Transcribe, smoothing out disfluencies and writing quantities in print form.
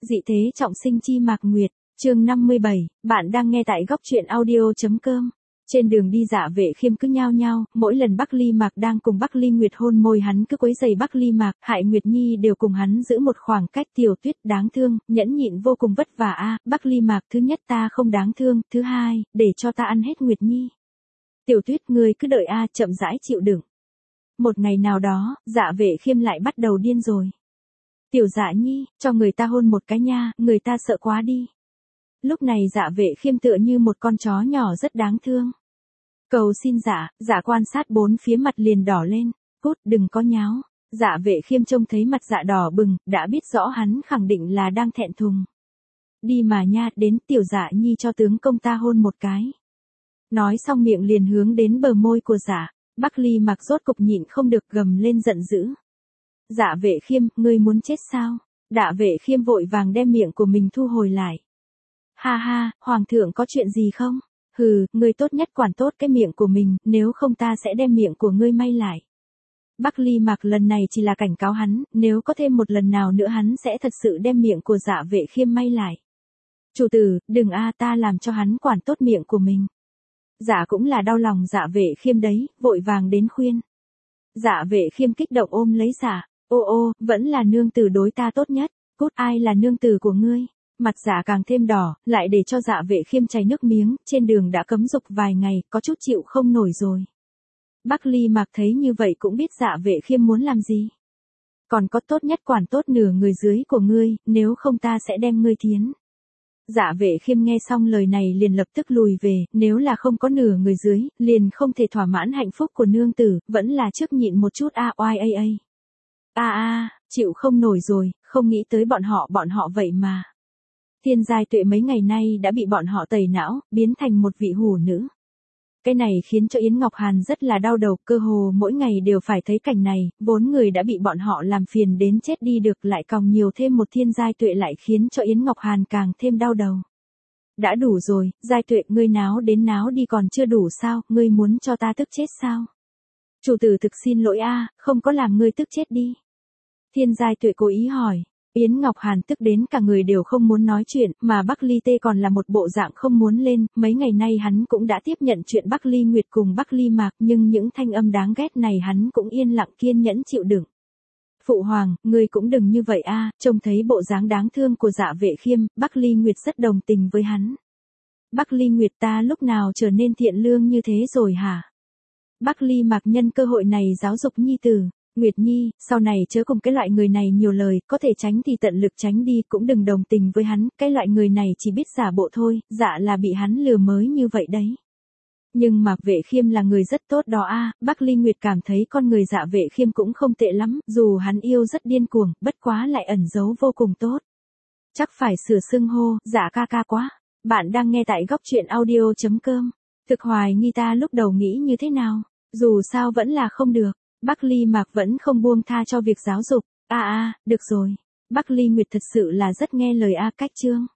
Dị thế trọng sinh chi Mạc Nguyệt, chương 57, bạn đang nghe tại góc truyện audio.com. Trên đường đi Dạ Vệ Khiêm cứ nhao nhao, mỗi lần Bắc Ly Mạc đang cùng Bắc Ly Nguyệt hôn môi hắn cứ quấy rầy Bắc Ly Mạc, hại Nguyệt Nhi đều cùng hắn giữ một khoảng cách. Tiểu Tuyết đáng thương, nhẫn nhịn vô cùng vất vả a. Bắc Ly Mạc, thứ nhất ta không đáng thương, thứ hai, để cho ta ăn hết Nguyệt Nhi. Tiểu Tuyết ngươi cứ đợi a, chậm rãi chịu đựng. Một ngày nào đó, Dạ Vệ Khiêm lại bắt đầu điên rồi. Tiểu Dạ Nhi, cho người ta hôn một cái nha, người ta sợ quá đi. Lúc này Dạ Vệ Khiêm tựa như một con chó nhỏ rất đáng thương. Cầu xin dạ quan sát bốn phía mặt liền đỏ lên, cút đừng có nháo. Dạ Vệ Khiêm trông thấy mặt dạ đỏ bừng, đã biết rõ hắn khẳng định là đang thẹn thùng. Đi mà nha, đến Tiểu Dạ Nhi cho tướng công ta hôn một cái. Nói xong miệng liền hướng đến bờ môi của Dạ. Bắc Ly Mạc rốt cục nhịn không được gầm lên giận dữ. Dạ Vệ Khiêm, ngươi muốn chết sao? Dạ Vệ Khiêm vội vàng đem miệng của mình thu hồi lại. Ha ha, hoàng thượng có chuyện gì không? Hừ, ngươi tốt nhất quản tốt cái miệng của mình, nếu không ta sẽ đem miệng của ngươi may lại. Bắc Ly Mạc lần này chỉ là cảnh cáo hắn, nếu có thêm một lần nào nữa hắn sẽ thật sự đem miệng của Dạ Vệ Khiêm may lại. Chủ tử, đừng a, ta làm cho hắn quản tốt miệng của mình. Dạ cũng là đau lòng Dạ Vệ Khiêm đấy, vội vàng đến khuyên. Dạ Vệ Khiêm kích động ôm lấy Dạ. Ô, vẫn là nương tử đối ta tốt nhất, cút, ai là nương tử của ngươi? Mặt Dạ càng thêm đỏ, lại để cho Dạ Vệ Khiêm chảy nước miếng, trên đường đã cấm dục vài ngày, có chút chịu không nổi rồi. Bắc Ly Mạc thấy như vậy cũng biết Dạ Vệ Khiêm muốn làm gì. Còn có tốt nhất quản tốt nửa người dưới của ngươi, nếu không ta sẽ đem ngươi thiến. Dạ Vệ Khiêm nghe xong lời này liền lập tức lùi về, nếu là không có nửa người dưới, liền không thể thỏa mãn hạnh phúc của nương tử, vẫn là trước nhịn một chút chịu không nổi rồi, không nghĩ tới bọn họ vậy mà. Thiên Giai Tuệ mấy ngày nay đã bị bọn họ tẩy não, biến thành một vị hủ nữ. Cái này khiến cho Yến Ngọc Hàn rất là đau đầu, cơ hồ mỗi ngày đều phải thấy cảnh này, vốn người đã bị bọn họ làm phiền đến chết đi được lại còng nhiều thêm một Thiên Giai Tuệ lại khiến cho Yến Ngọc Hàn càng thêm đau đầu. Đã đủ rồi, Giai Tuệ, ngươi náo đến náo đi còn chưa đủ sao, ngươi muốn cho ta tức chết sao? Chủ tử thực xin lỗi không có làm ngươi tức chết đi. Thiên Giai Tuệ cố ý hỏi. Yến Ngọc Hàn tức đến cả người đều không muốn nói chuyện, mà Bắc Ly Tê còn là một bộ dạng không muốn lên, mấy ngày nay hắn cũng đã tiếp nhận chuyện Bắc Ly Nguyệt cùng Bắc Ly Mạc, nhưng những thanh âm đáng ghét này hắn cũng yên lặng kiên nhẫn chịu đựng. Phụ hoàng, ngươi cũng đừng như vậy trông thấy bộ dáng đáng thương của Dạ Vệ Khiêm, Bắc Ly Nguyệt rất đồng tình với hắn. Bắc Ly Nguyệt, ta lúc nào trở nên thiện lương như thế rồi hả? Bắc Ly Mạc nhân cơ hội này giáo dục nhi tử. Nguyệt Nhi, sau này chớ cùng cái loại người này nhiều lời, có thể tránh thì tận lực tránh đi, cũng đừng đồng tình với hắn, cái loại người này chỉ biết giả bộ thôi, dạ là bị hắn lừa mới như vậy đấy. Nhưng Mạc Vệ Khiêm là người rất tốt đó Bắc Ly Nguyệt cảm thấy con người Dạ Vệ Khiêm cũng không tệ lắm, dù hắn yêu rất điên cuồng, bất quá lại ẩn giấu vô cùng tốt. Chắc phải sửa xưng hô, Dạ ca ca quá. Bạn đang nghe tại góc truyện audio.com. Thực hoài nghi ta lúc đầu nghĩ như thế nào, dù sao vẫn là không được. Bắc Ly Mạc vẫn không buông tha cho việc giáo dục. Được rồi. Bắc Ly Nguyệt thật sự là rất nghe lời cách chương.